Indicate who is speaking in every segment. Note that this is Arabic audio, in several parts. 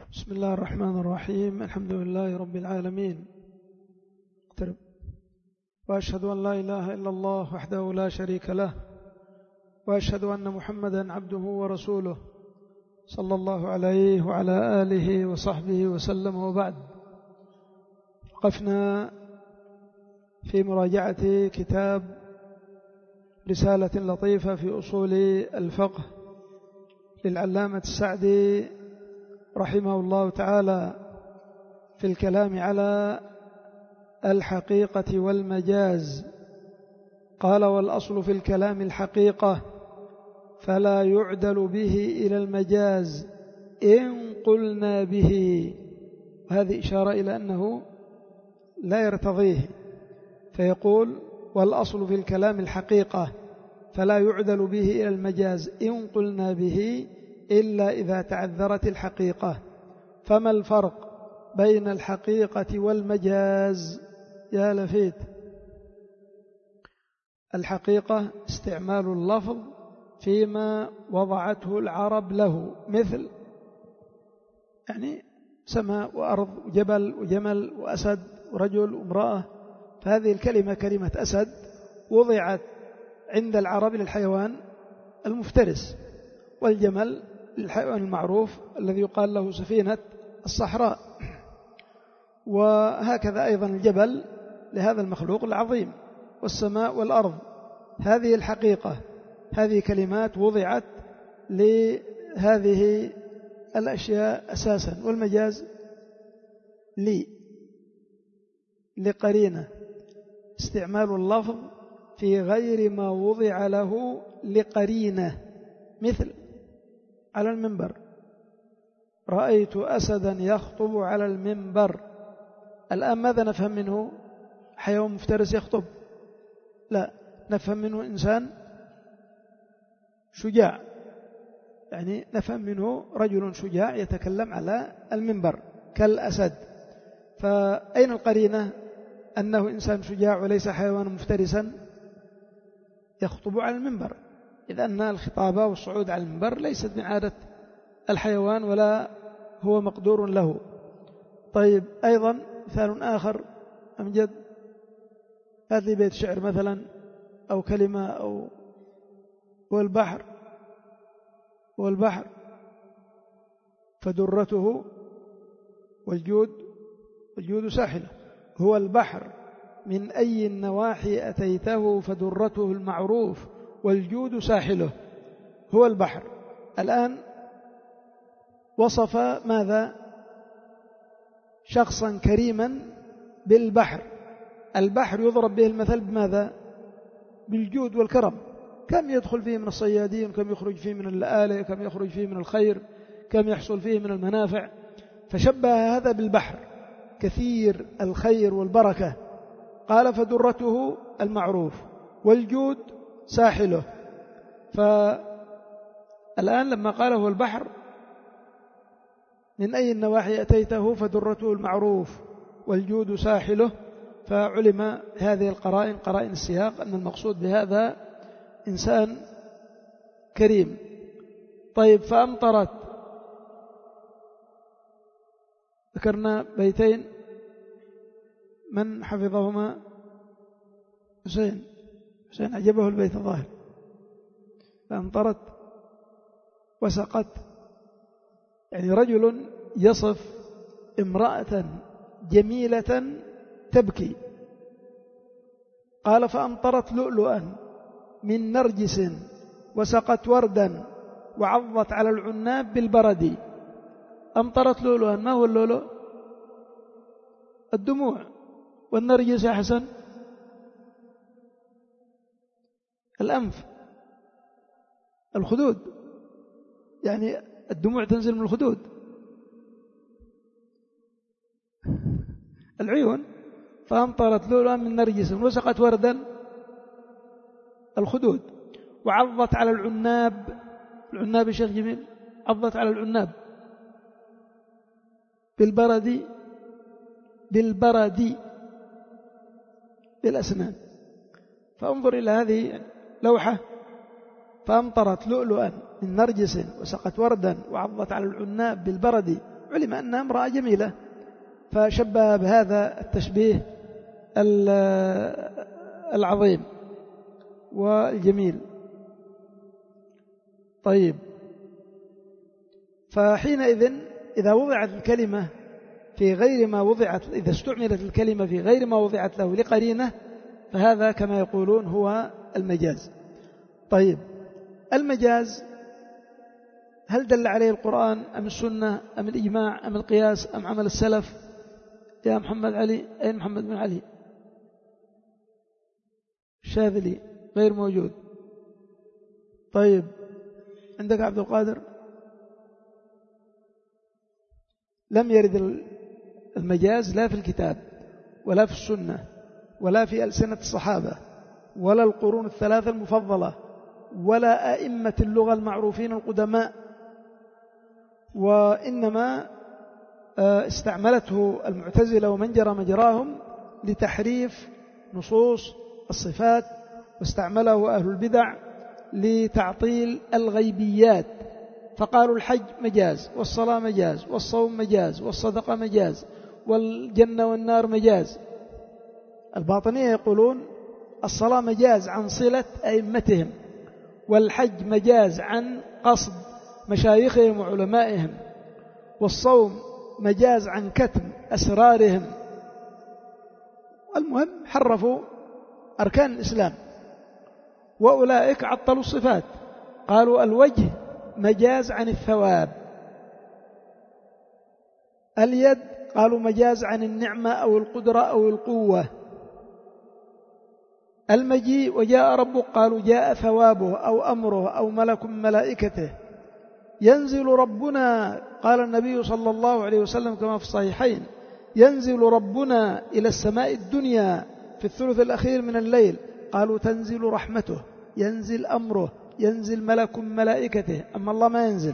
Speaker 1: بسم الله الرحمن الرحيم. الحمد لله رب العالمين، وأشهد أن لا إله إلا الله وحده لا شريك له، وأشهد أن محمدا عبده ورسوله صلى الله عليه وعلى آله وصحبه وسلم. وبعد، وقفنا في مراجعة كتاب رسالة لطيفة في أصول الفقه للعلامة السعدي رحمه الله تعالى في الكلام على الحقيقة والمجاز. قال: والأصل في الكلام الحقيقة فلا يعدل به إلى المجاز إن قلنا به. وهذه إشارة إلى أنه لا يرتضيه، فيقول: والأصل في الكلام الحقيقة فلا يعدل به إلى المجاز إن قلنا به إلا إذا تعذرت الحقيقة. فما الفرق بين الحقيقة والمجاز؟ يا لفيت. الحقيقة استعمال اللفظ فيما وضعته العرب له، مثل يعني سماء وأرض وجبل وجمل وأسد ورجل وامرأة. فهذه الكلمة كلمة أسد وضعت عند العرب للحيوان المفترس، والجمل للحيوان المعروف الذي يقال له سفينة الصحراء، وهكذا أيضا الجبل لهذا المخلوق العظيم، والسماء والأرض. هذه الحقيقة، هذه كلمات وضعت لهذه الأشياء أساسا. والمجاز لقرينة، استعمال اللفظ في غير ما وضع له لقرينة، مثل على المنبر: رأيت أسدا يخطب على المنبر. الآن ماذا نفهم منه؟ حيوان مفترس يخطب؟ لا، نفهم منه إنسان شجاع، يعني نفهم منه رجل شجاع يتكلم على المنبر كالأسد. فأين القرينة أنه إنسان شجاع وليس حيوان مفترسا يخطب على المنبر؟ إذ أن الخطاب والصعود على المنبر ليست من عادة الحيوان ولا هو مقدور له. طيب، أيضا مثال آخر أمجد، هذه بيت شعر مثلا أو كلمة، أو والبحر فدرته والجود ساحله. هو البحر من أي النواحي أتيته فدرته المعروف والجود ساحله. هو البحر. الآن وصف ماذا؟ شخصا كريما بالبحر. البحر يضرب به المثل بماذا؟ بالجود والكرم. كم يدخل فيه من الصيادين، كم يخرج فيه من اللآلئ، كم يخرج فيه من الخير، كم يحصل فيه من المنافع. فشبه هذا بالبحر، كثير الخير والبركة. قال: فدرته المعروف والجود ساحله. فالآن لما قال هو البحر من أي النواحي أتيته فدرته المعروف والجود ساحله، فعلم هذه القرائن، قرائن السياق، أن المقصود بهذا إنسان كريم. طيب، فأمطرت، ذكرنا بيتين من حفظهما؟ حسين عجبه البيت الظاهر. فأمطرت وسقت، يعني رجل يصف امرأة جميلة تبكي. قال: فأمطرت لؤلؤا من نرجس وسقت وردا وعضت على العناب بالبرد. أمطرت لؤلؤا، ما هو اللؤلؤ؟ الدموع. والنرجس يا حسن؟ الأنف، الخدود، يعني الدموع تنزل من الخدود، العيون. فأمطرت لؤلؤا من نرجس وسقت وردا، الخدود. وعضت على العناب. العناب يا شيخ جميل، عضت على العناب بالبرد بالأسنان. فانظر إلى هذه لوحة: فأمطرت لؤلؤا من نرجس وسقت وردا وعضت على العناب بالبرد علم أنها امرأة جميلة، فشبه بهذا التشبيه العظيم والجميل. طيب، فحينئذ إذا وضعت الكلمة في غير ما وضعت، إذا استعملت الكلمة في غير ما وضعت له لقرينة، فهذا كما يقولون هو المجاز. طيب، المجاز هل دل عليه القرآن أم السنة أم الإجماع أم القياس أم عمل السلف؟ يا محمد علي، أين محمد بن علي؟ الشاذلي غير موجود. طيب، عندك عبد القادر؟ لم يرد المجاز لا في الكتاب ولا في السنة ولا في ألسنة الصحابة ولا القرون الثلاثة المفضلة ولا أئمة اللغة المعروفين القدماء، وإنما استعملته المعتزلة ومن جرى مجراهم لتحريف نصوص الصفات، واستعمله أهل البدع لتعطيل الغيبيات، فقالوا الحج مجاز، والصلاة مجاز، والصوم مجاز، والصدقة مجاز، والجنة والنار مجاز. الباطنية يقولون الصلاة مجاز عن صلة أئمتهم، والحج مجاز عن قصد مشايخهم وعلمائهم، والصوم مجاز عن كتم أسرارهم. المهم حرفوا أركان الإسلام. وأولئك عطلوا الصفات، قالوا الوجه مجاز عن الثواب، اليد قالوا مجاز عن النعمة أو القدرة أو القوة، المجيء وجاء ربك قالوا جاء ثوابه أو أمره أو ملك من ملائكته، ينزل ربنا، قال النبي صلى الله عليه وسلم كما في الصحيحين ينزل ربنا إلى السماء الدنيا في الثلث الأخير من الليل، قالوا تنزل رحمته، ينزل أمره، ينزل ملك من ملائكته، أما الله ما ينزل.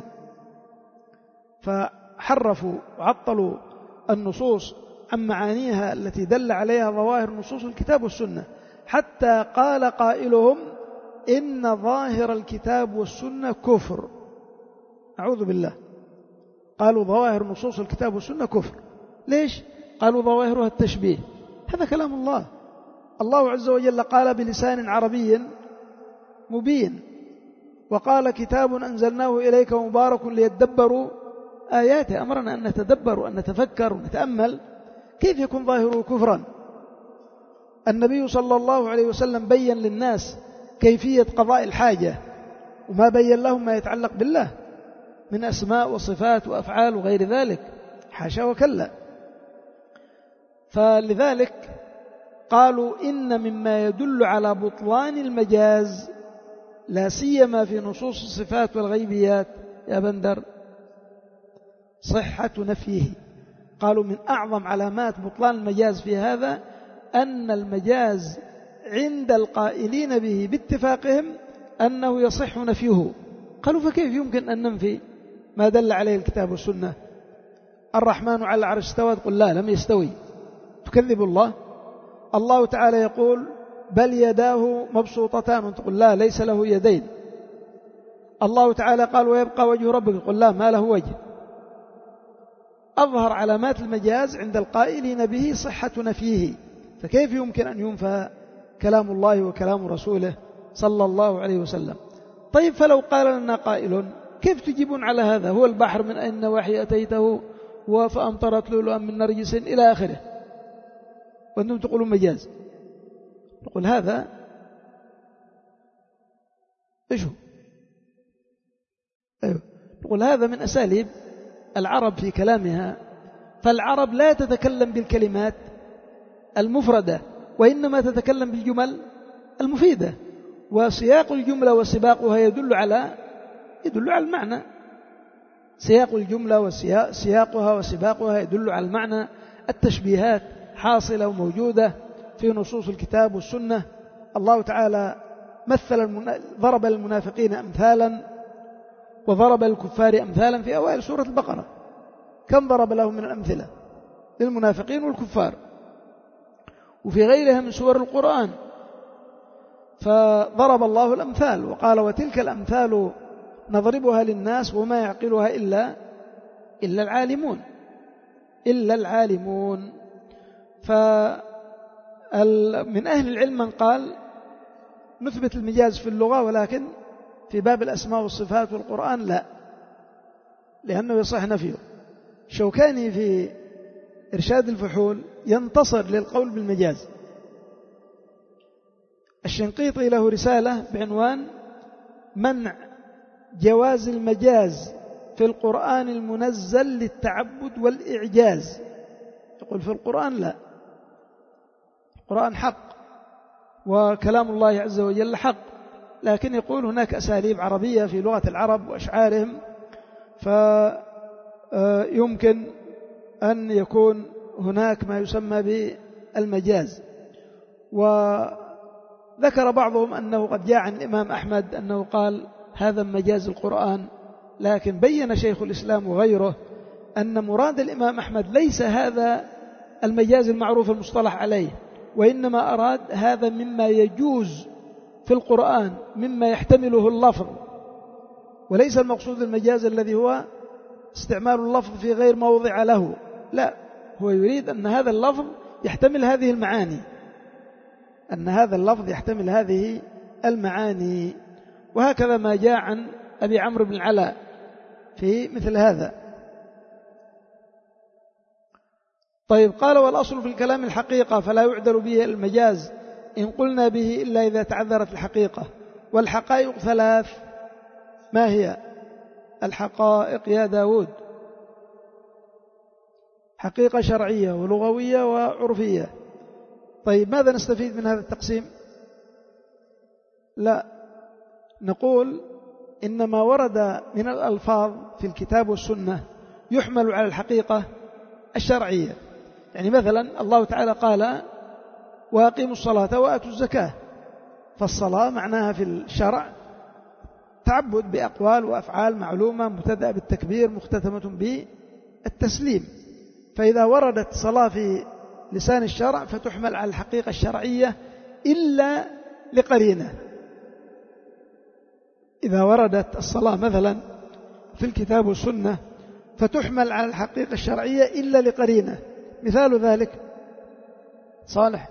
Speaker 1: فحرفوا وعطلوا النصوص عن معانيها التي دل عليها ظواهر نصوص الكتاب والسنة، حتى قال قائلهم إن ظاهر الكتاب والسنة كفر. أعوذ بالله، قالوا ظواهر نصوص الكتاب والسنة كفر. ليش؟ قالوا ظواهرها التشبيه. هذا كلام الله. الله عز وجل قال بلسان عربي مبين، وقال كتاب أنزلناه إليك مبارك ليدبروا آياته. أمرنا أن نتدبر وأن نتفكر ونتأمل. كيف يكون ظاهره كفرا؟ النبي صلى الله عليه وسلم بين للناس كيفية قضاء الحاجة، وما بين لهم ما يتعلق بالله من أسماء وصفات وأفعال وغير ذلك، حاشا وكلا. فلذلك قالوا إن مما يدل على بطلان المجاز لا سيما في نصوص الصفات والغيبيات يا بندر صحة نفيه. قالوا من أعظم علامات بطلان المجاز في هذا أن المجاز عند القائلين به باتفاقهم أنه يصح نفيه. قالوا فكيف يمكن أن ننفي ما دل عليه الكتاب والسنة؟ الرحمن على العرش استوى، تقول لا لم يستوي، تكذب الله. الله تعالى يقول بل يداه مبسوطتان، تقول لا ليس له يدين. الله تعالى قال ويبقى وجه ربك، تقول لا ما له وجه. أظهر علامات المجاز عند القائلين به صحة نفيه، فكيف يمكن أن ينفى كلام الله وكلام رسوله صلى الله عليه وسلم؟ طيب، فلو قال لنا قائل كيف تجيبون على هذا؟ هو البحر من أي النواحي أتيته فأمطرت لؤلؤا من نرجس إلى آخره، وأنتم تقولون مجاز. نقول هذا إيش هو؟ أيوه، نقول هذا من أساليب العرب في كلامها. فالعرب لا تتكلم بالكلمات المفردة، وإنما تتكلم بالجمل المفيدة، وسياق الجملة وسباقها يدل على المعنى. سياق الجملة وسياقها وسباقها يدل على المعنى. التشبيهات حاصلة وموجودة في نصوص الكتاب والسنة. الله تعالى ضرب للمنافقين أمثالا وضرب للكفار أمثالا في أوائل سورة البقرة. كم ضرب لهم من الأمثلة للمنافقين والكفار؟ وفي غيرها من سور القرآن. فضرب الله الأمثال وقال وتلك الأمثال نضربها للناس وما يعقلها إلا العالمون. إلا العالمون. فمن أهل العلم من قال نثبت المجاز في اللغة، ولكن في باب الأسماء والصفات والقرآن لا، لأنه يصح نفيه. شوكاني في إرشاد الفحول ينتصر للقول بالمجاز. الشنقيطي له رسالة بعنوان منع جواز المجاز في القرآن المنزل للتعبد والإعجاز. يقول في القرآن لا، القرآن حق وكلام الله عز وجل حق، لكن يقول هناك أساليب عربية في لغة العرب وأشعارهم، فيمكن أن يكون هناك ما يسمى بالمجاز. وذكر بعضهم أنه قد جاء عن الإمام أحمد أنه قال هذا مجاز القرآن، لكن بين شيخ الإسلام وغيره أن مراد الإمام أحمد ليس هذا المجاز المعروف المصطلح عليه، وإنما أراد هذا مما يجوز في القرآن مما يحتمله اللفظ، وليس المقصود المجاز الذي هو استعمال اللفظ في غير موضع له، لا، هو يريد أن هذا اللفظ يحتمل هذه المعاني، أن هذا اللفظ يحتمل هذه المعاني. وهكذا ما جاء عن أبي عمرو بن العلاء في مثل هذا. طيب، قال والأصل في الكلام الحقيقة فلا يعدل به المجاز إن قلنا به إلا إذا تعذرت الحقيقة. والحقائق ثلاث، ما هي الحقائق يا داود؟ حقيقة شرعية ولغوية وعرفية. طيب، ماذا نستفيد من هذا التقسيم؟ لا، نقول إنما ورد من الألفاظ في الكتاب والسنة يحمل على الحقيقة الشرعية. يعني مثلا الله تعالى قال وأقيموا الصلاة وآتوا الزكاة، فالصلاة معناها في الشرع تعبد بأقوال وأفعال معلومة مبتدأ بالتكبير مختتمة بالتسليم. فإذا وردت صلاة في لسان الشرع فتحمل على الحقيقة الشرعية إلا لقرينة. إذا وردت الصلاة مثلا في الكتاب والسنة فتحمل على الحقيقة الشرعية إلا لقرينة. مثال ذلك صالح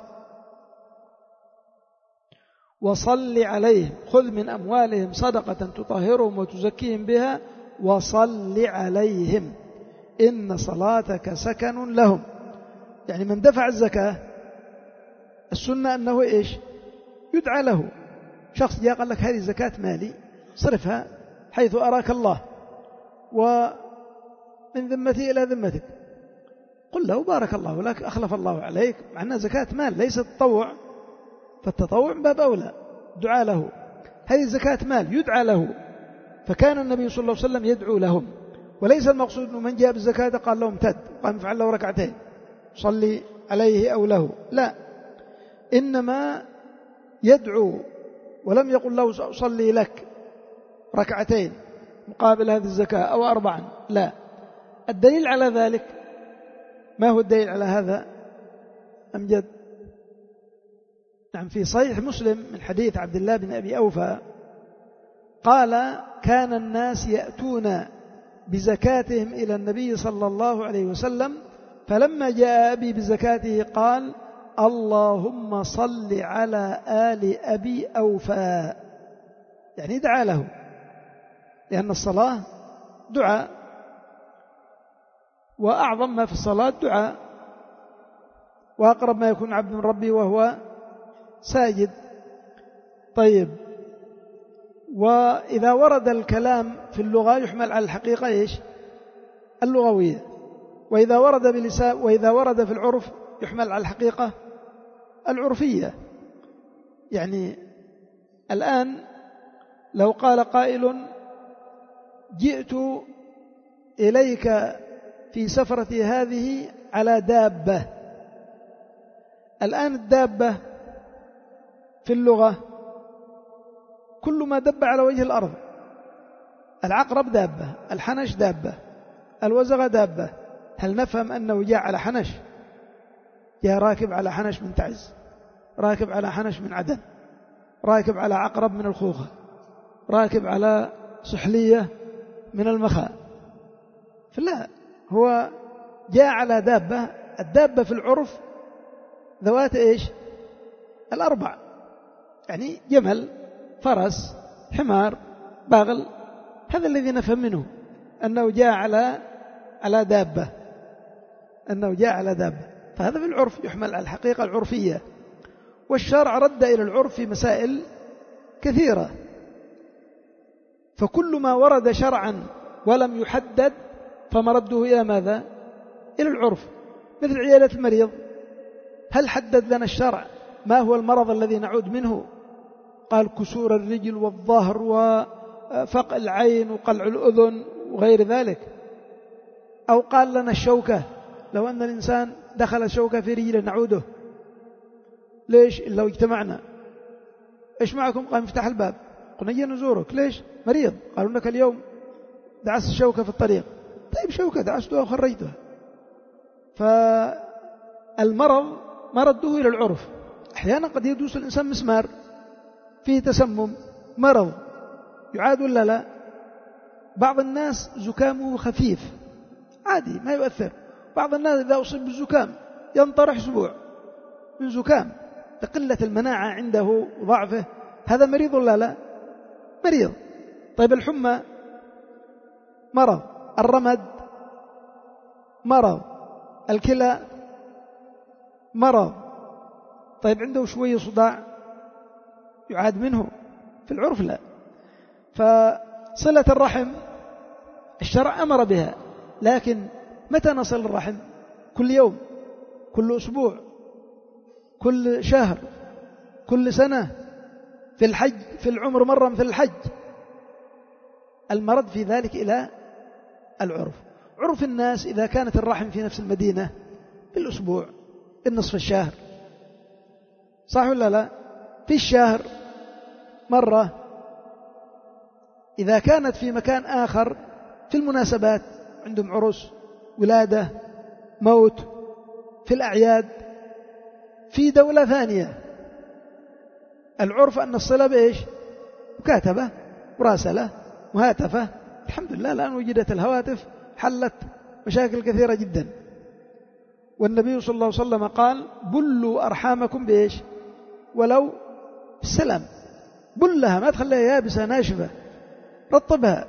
Speaker 1: وصل عليهم خذ من أموالهم صدقة تطهرهم وتزكيهم بها وصل عليهم إن صلاتك سكن لهم. يعني من دفع الزكاة السنة أنه إيش؟ يدعى له. شخص جاء قال لك هذه زكاة مالي صرفها حيث أراك الله ومن ذمتي إلى ذمتك، قل له بارك الله لك أخلف الله عليك، مع أنها زكاة مال ليس تطوع، فالتطوع باب أولى دعاء له. هذه زكاة مال يدعى له، فكان النبي صلى الله عليه وسلم يدعو لهم، وليس المقصود أنه من جاء بالزكاة قال له امتد قام فعل له ركعتين صلي عليه أو له، لا، إنما يدعو ولم يقل له أصلي لك ركعتين مقابل هذه الزكاة أو 4، لا. الدليل على ذلك، ما هو الدليل على هذا أمجد؟ نعم، في صحيح مسلم من حديث عبد الله بن أبي أوفى قال كان الناس يأتون بزكاتهم إلى النبي صلى الله عليه وسلم، فلما جاء أبي بزكاته قال اللهم صل على آل أبي أوفى، يعني دعا له، لأن الصلاة دعاء، وأعظم ما في الصلاة دعاء، وأقرب ما يكون عبد من ربي وهو ساجد. طيب، وإذا ورد الكلام في اللغة يحمل على الحقيقة إيش؟ اللغوية، وإذا ورد في العرف يحمل على الحقيقة العرفية. يعني الآن لو قال قائل جئت إليك في سفرتي هذه على دابة، الآن الدابة في اللغة كل ما دب على وجه الأرض، العقرب دابة، الحنش دابة، الوزغة دابة. هل نفهم أنه جاء على حنش؟ جاء راكب على حنش من تعز، راكب على حنش من عدن، راكب على عقرب من الخوخة، راكب على سحلية من المخاء؟ فلا، هو جاء على دابة، الدابة في العرف ذوات إيش؟ الأربع، يعني جمل، فرس، حمار، باغل، هذا الذي نفهم منه أنه جاء على دابة، أنه جاء على دابة، فهذا في العرف يحمل على الحقيقة العرفية. والشرع رد إلى العرف في مسائل كثيرة، فكل ما ورد شرعا ولم يحدد فمرده إلى ماذا؟ إلى العرف. مثل عيادة المريض، هل حدد لنا الشرع ما هو المرض الذي نعود منه؟ قال كسور الرجل والظهر وفقع العين وقلع الأذن وغير ذلك. أو قال لنا الشوكة، لو أن الإنسان دخل شوكة في رجله نعوده. ليش؟ لو اجتمعنا إيش معكم؟ قال مفتاح الباب، قلنا نجي نزورك. ليش؟ مريض. قالوا لك اليوم دعست الشوكة في الطريق. طيب شوكة دعستها وخرجتها. فالمرض مرده إلى العرف. أحيانا قد يدوس الإنسان مسمار فيه تسمم، مرض يعاد ولا لا؟ بعض الناس زكامه خفيف عادي ما يؤثر، بعض الناس إذا أصيب بالزكام ينطرح أسبوع من زكام لقلة المناعة عنده وضعفه، هذا مريض ولا لا؟ مريض. طيب الحمى مرض، الرمد مرض، الكلى مرض. طيب عنده شوية صداع يعاد منه؟ في العرف لا. فصلة الرحم الشرع أمر بها، لكن متى نصل الرحم؟ كل يوم، كل أسبوع، كل شهر، كل سنة، في الحج، في العمر مرة مثل الحج. المرد في ذلك إلى العرف. عرف الناس إذا كانت الرحم في نفس المدينة بالأسبوع، بالنصف الشهر، صح ولا لا؟ في الشهر مرة. إذا كانت في مكان آخر في المناسبات، عندهم عرس، ولادة، موت، في الأعياد، في دولة ثانية، العرف أن الصلة بإيش؟ مكاتبة، مراسلة، مهاتفة. الحمد لله الآن وجدت الهواتف حلت مشاكل كثيرة جدا. والنبي صلى الله عليه وسلم قال بلوا أرحامكم بإيش؟ ولو بالسلام. بلها، ما تخليها يابسة ناشفة، رطبها.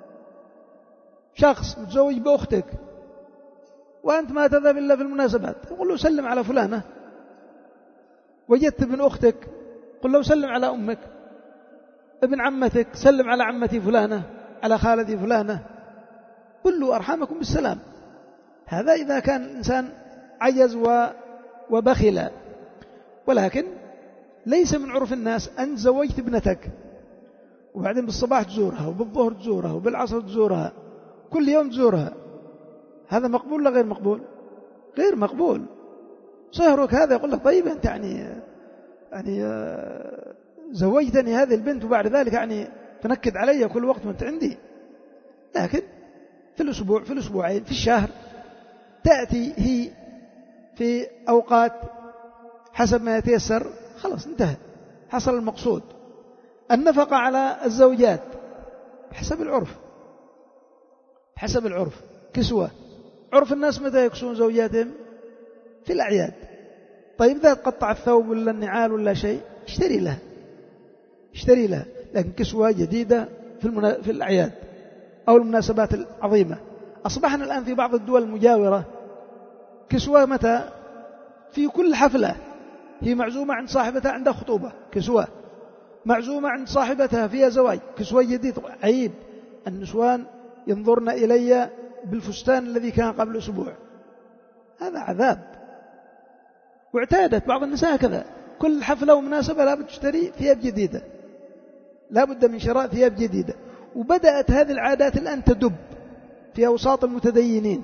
Speaker 1: شخص متزوج بأختك وأنت ما تذهب إلا في المناسبات، قل له سلم على فلانة. وجدت ابن أختك، قل له سلم على أمك. ابن عمتك، سلم على عمتي فلانة، على خالتي فلانة. بلوا أرحامكم بالسلام. هذا إذا كان الإنسان عجز وبخل. ولكن ليس من عرف الناس أن زوجت ابنتك وبعدين بالصباح تزورها وبالظهر تزورها وبالعصر تزورها، كل يوم تزورها. هذا مقبول ولا غير مقبول؟ غير مقبول. صهرك هذا يقول لك طيب أنت يعني زوجتني هذه البنت وبعد ذلك يعني تنكد علي كل وقت وانت عندي. لكن في الأسبوع، في الأسبوعين، في الشهر، تأتي هي في أوقات حسب ما يتيسر، خلاص انتهى، حصل المقصود. النفقة على الزوجات حسب العرف، حسب العرف. كسوة، عرف الناس متى يكسون زوجاتهم؟ في الأعياد. طيب إذا تقطع الثوب ولا النعال ولا شيء اشتري لها، اشتري لها، لكن كسوة جديدة في الأعياد أو المناسبات العظيمة. أصبحنا الآن في بعض الدول المجاورة كسوة متى؟ في كل حفلة. هي معزومة عند صاحبتها عندها خطوبة، كسوة. معزومة عند صاحبتها فيها زواج، كسوة جديد. عيب النسوان ينظرن إلي بالفستان الذي كان قبل أسبوع، هذا عذاب. واعتادت بعض النساء كذا، كل حفلة ومناسبة لابد تشتري ثياب جديدة، لابد من شراء ثياب جديدة. وبدأت هذه العادات الآن تدب في أوساط المتدينين.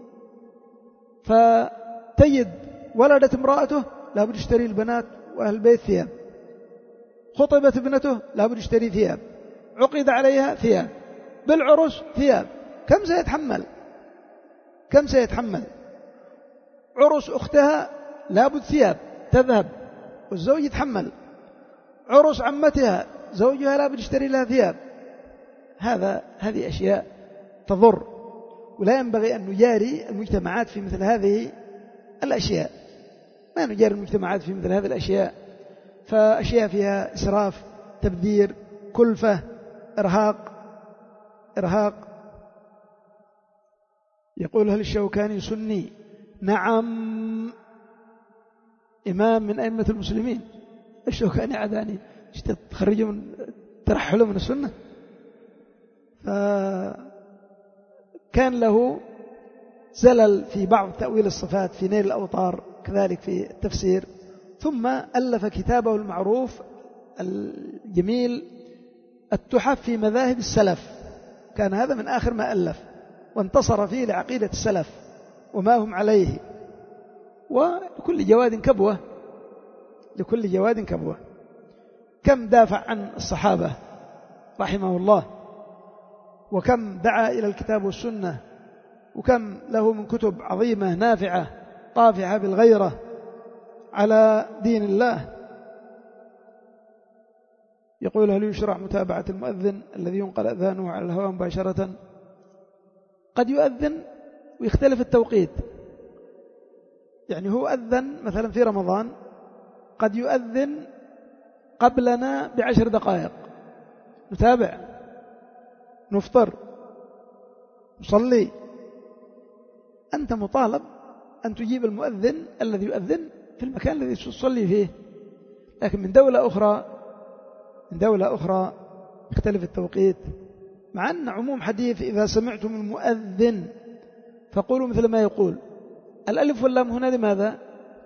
Speaker 1: فتجد ولدت امرأته لابد يشتري البنات وأهل البيت ثياب، خطبت ابنته لابد يشتري ثياب، عقد عليها ثياب، بالعرس ثياب. كم سيتحمل؟ كم سيتحمل؟ عرس أختها لابد ثياب تذهب والزوج يتحمل، عرس عمتها زوجها لابد يشتري لها ثياب. هذه أشياء تضر. ولا ينبغي أن نجاري المجتمعات في مثل هذه الأشياء، ما نجاري المجتمعات في مثل هذه الأشياء، فأشياء فيها إسراف، تبذير، كلفة، إرهاق. يقول هل الشوكاني سني؟ نعم، إمام من أئمة المسلمين. الشوكاني عداني تخرجه من ترحله من السنة. فكان له زلل في بعض تأويل الصفات في نيل الأوطار، كذلك في التفسير، ثم ألف كتابه المعروف الجميل التحف في مذاهب السلف، كان هذا من آخر ما ألف، وانتصر فيه لعقيدة السلف وما هم عليه. ولكل جواد كبوة، لكل جواد كبوة. كم دافع عن الصحابة رحمه الله، وكم دعا إلى الكتاب والسنة، وكم له من كتب عظيمة نافعة طافعة بالغيرة على دين الله. يقول هل يشرع متابعة المؤذن الذي ينقل أذانه على الهواء مباشرة؟ قد يؤذن ويختلف التوقيت، يعني هو أذن مثلا في رمضان، قد يؤذن قبلنا ب10 دقائق، نتابع، نفطر، نصلي. أنت مطالب أن تجيب المؤذن الذي يؤذن في المكان الذي تصلي فيه. لكن من دولة أخرى يختلف التوقيت، مع أن عموم حديث إذا سمعتم المؤذن فقولوا مثل ما يقول. الألف واللام هنا لماذا؟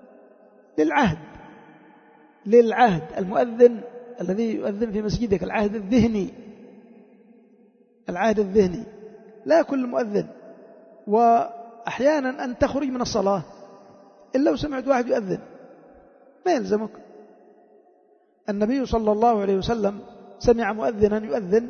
Speaker 1: للعهد. المؤذن الذي يؤذن في مسجدك العهد الذهني، لا كل مؤذن. وأحيانا أن تخرج من الصلاة إلا وسمعت واحد يؤذن، ما يلزمك. النبي صلى الله عليه وسلم سمع مؤذنا يؤذن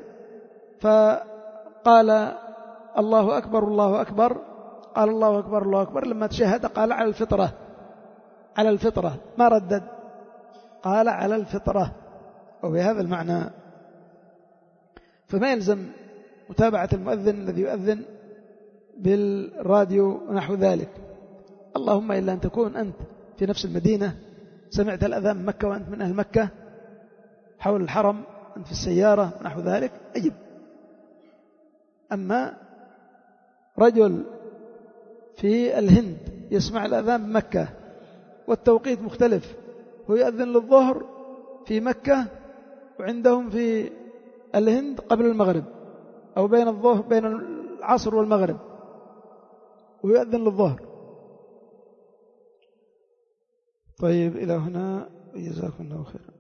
Speaker 1: فقال الله أكبر الله أكبر، قال الله أكبر الله أكبر، لما تشهد قال على الفطرة، ما ردد، قال على الفطرة، وبهذا المعنى. فما يلزم متابعة المؤذن الذي يؤذن بالراديو ونحو ذلك، اللهم إلا أن تكون أنت في نفس المدينة، سمعت الأذان من مكة وأنت من أهل مكة حول الحرم، أنت في السيارة ونحو ذلك، أجب. أما رجل في الهند يسمع الأذان بمكة والتوقيت مختلف، هو يؤذن للظهر في مكة وعندهم في الهند قبل المغرب، أو بين العصر والمغرب، ويؤذن للظهر. طيب إلى هنا، جزاكم الله خيرا.